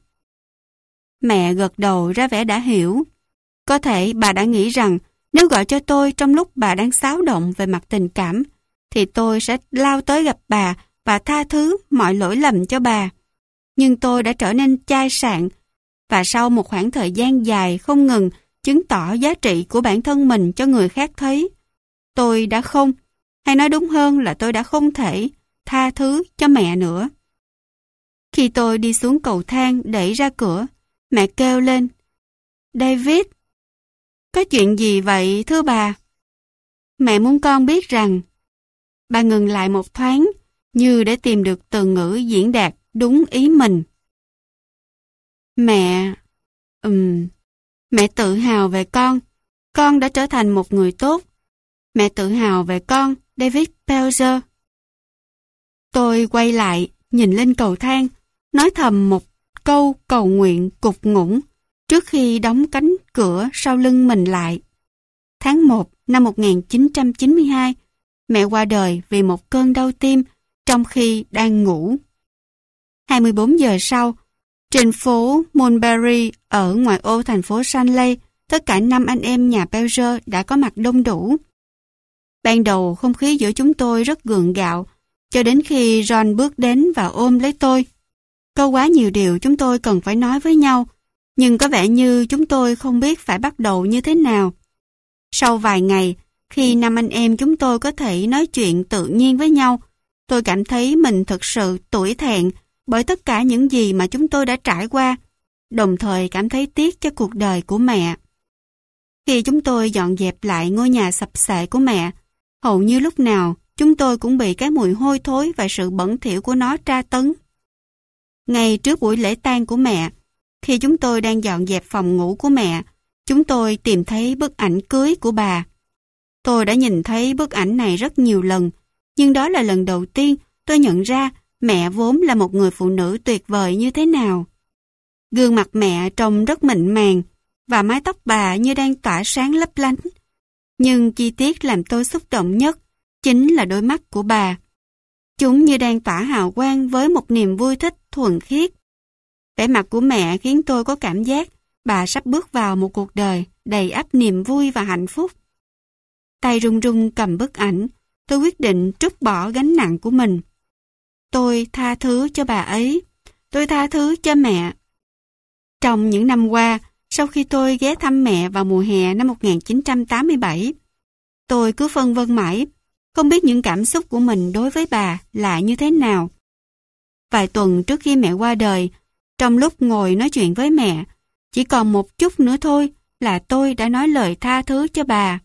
Mẹ gật đầu ra vẻ đã hiểu. Có thể bà đã nghĩ rằng nếu gọi cho tôi trong lúc bà đang xáo động về mặt tình cảm, thì tôi sẽ lao tới gặp bà và tha thứ mọi lỗi lầm cho bà. Nhưng tôi đã trở nên chai sạn, và sau một khoảng thời gian dài không ngừng chứng tỏ giá trị của bản thân mình cho người khác thấy, tôi đã không, hay nói đúng hơn là tôi đã không thể tha thứ cho mẹ nữa. Khi tôi đi xuống cầu thang đẩy ra cửa, mẹ kêu lên, David, có chuyện gì vậy thưa bà? Mẹ muốn con biết rằng. Bà ngừng lại một thoáng, như để tìm được từ ngữ diễn đạt đúng ý mình. Mẹ tự hào về con đã trở thành một người tốt. Mẹ tự hào về con, David Pelzer. Tôi quay lại, nhìn lên cầu thang, nói thầm một câu cầu nguyện cục ngủng trước khi đóng cánh cửa sau lưng mình lại. Tháng 1 năm 1992, mẹ qua đời vì một cơn đau tim trong khi đang ngủ. 24 giờ sau, trên phố Mulberry ở ngoại ô thành phố Stanley, tất cả 5 anh em nhà Pelger đã có mặt đông đủ. Ban đầu không khí giữa chúng tôi rất gượng gạo, cho đến khi John bước đến và ôm lấy tôi. Có quá nhiều điều chúng tôi cần phải nói với nhau, nhưng có vẻ như chúng tôi không biết phải bắt đầu như thế nào. Sau vài ngày, khi 5 anh em chúng tôi có thể nói chuyện tự nhiên với nhau, tôi cảm thấy mình thực sự tủi thẹn bởi tất cả những gì mà chúng tôi đã trải qua, đồng thời cảm thấy tiếc cho cuộc đời của mẹ. Khi chúng tôi dọn dẹp lại ngôi nhà sập xệ của mẹ, hầu như lúc nào chúng tôi cũng bị cái mùi hôi thối và sự bẩn thỉu của nó tra tấn. Ngay trước buổi lễ tang của mẹ, khi chúng tôi đang dọn dẹp phòng ngủ của mẹ, chúng tôi tìm thấy bức ảnh cưới của bà. Tôi đã nhìn thấy bức ảnh này rất nhiều lần, nhưng đó là lần đầu tiên tôi nhận ra mẹ vốn là một người phụ nữ tuyệt vời như thế nào. Gương mặt mẹ trông rất mịn màng, và mái tóc bà như đang tỏa sáng lấp lánh. Nhưng chi tiết làm tôi xúc động nhất chính là đôi mắt của bà. Chúng như đang tỏa hào quang với một niềm vui thích thuần khiết. Vẻ mặt của mẹ khiến tôi có cảm giác bà sắp bước vào một cuộc đời đầy ắp niềm vui và hạnh phúc. Tay run run cầm bức ảnh, tôi quyết định trút bỏ gánh nặng của mình. Tôi tha thứ cho bà ấy. Tôi tha thứ cho mẹ. Trong những năm qua, sau khi tôi ghé thăm mẹ vào mùa hè năm 1987, tôi cứ phân vân mãi, không biết những cảm xúc của mình đối với bà là như thế nào. Vài tuần trước khi mẹ qua đời, trong lúc ngồi nói chuyện với mẹ, chỉ còn một chút nữa thôi là tôi đã nói lời tha thứ cho bà.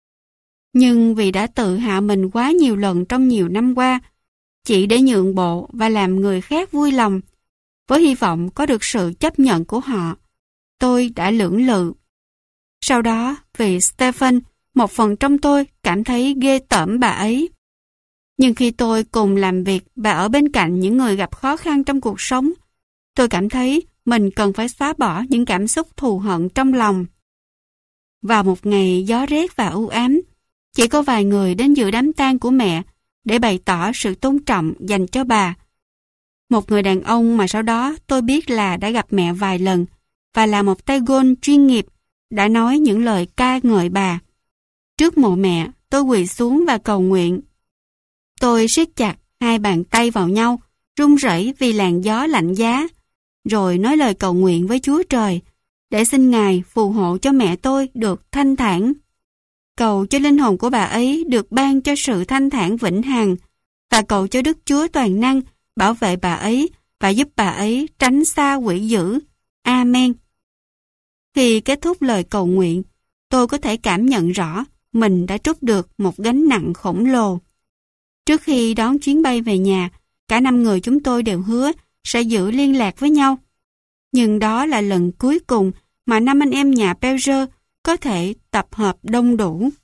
Nhưng vì đã tự hạ mình quá nhiều lần trong nhiều năm qua, chỉ để nhượng bộ và làm người khác vui lòng, với hy vọng có được sự chấp nhận của họ, tôi đã lưỡng lự. Sau đó, vì Stephen, một phần trong tôi cảm thấy ghê tởm bà ấy. Nhưng khi tôi cùng làm việc và ở bên cạnh những người gặp khó khăn trong cuộc sống, tôi cảm thấy mình cần phải xóa bỏ những cảm xúc thù hận trong lòng. Vào một ngày gió rét và u ám, chỉ có vài người đến dự đám tang của mẹ để bày tỏ sự tôn trọng dành cho bà. Một người đàn ông mà sau đó tôi biết là đã gặp mẹ vài lần và là một tay golf chuyên nghiệp đã nói những lời ca ngợi bà. Trước mộ mẹ, tôi quỳ xuống và cầu nguyện. Tôi siết chặt hai bàn tay vào nhau, run rẩy vì làn gió lạnh giá, rồi nói lời cầu nguyện với Chúa Trời để xin Ngài phù hộ cho mẹ tôi được thanh thản. Cầu cho linh hồn của bà ấy được ban cho sự thanh thản vĩnh hằng và cầu cho Đức Chúa toàn năng bảo vệ bà ấy và giúp bà ấy tránh xa quỷ dữ. Amen. Khi kết thúc lời cầu nguyện, tôi có thể cảm nhận rõ mình đã trút được một gánh nặng khổng lồ. Trước khi đón chuyến bay về nhà, cả 5 người chúng tôi đều hứa sẽ giữ liên lạc với nhau. Nhưng đó là lần cuối cùng mà 5 anh em nhà Pelger có thể tập hợp đông đủ.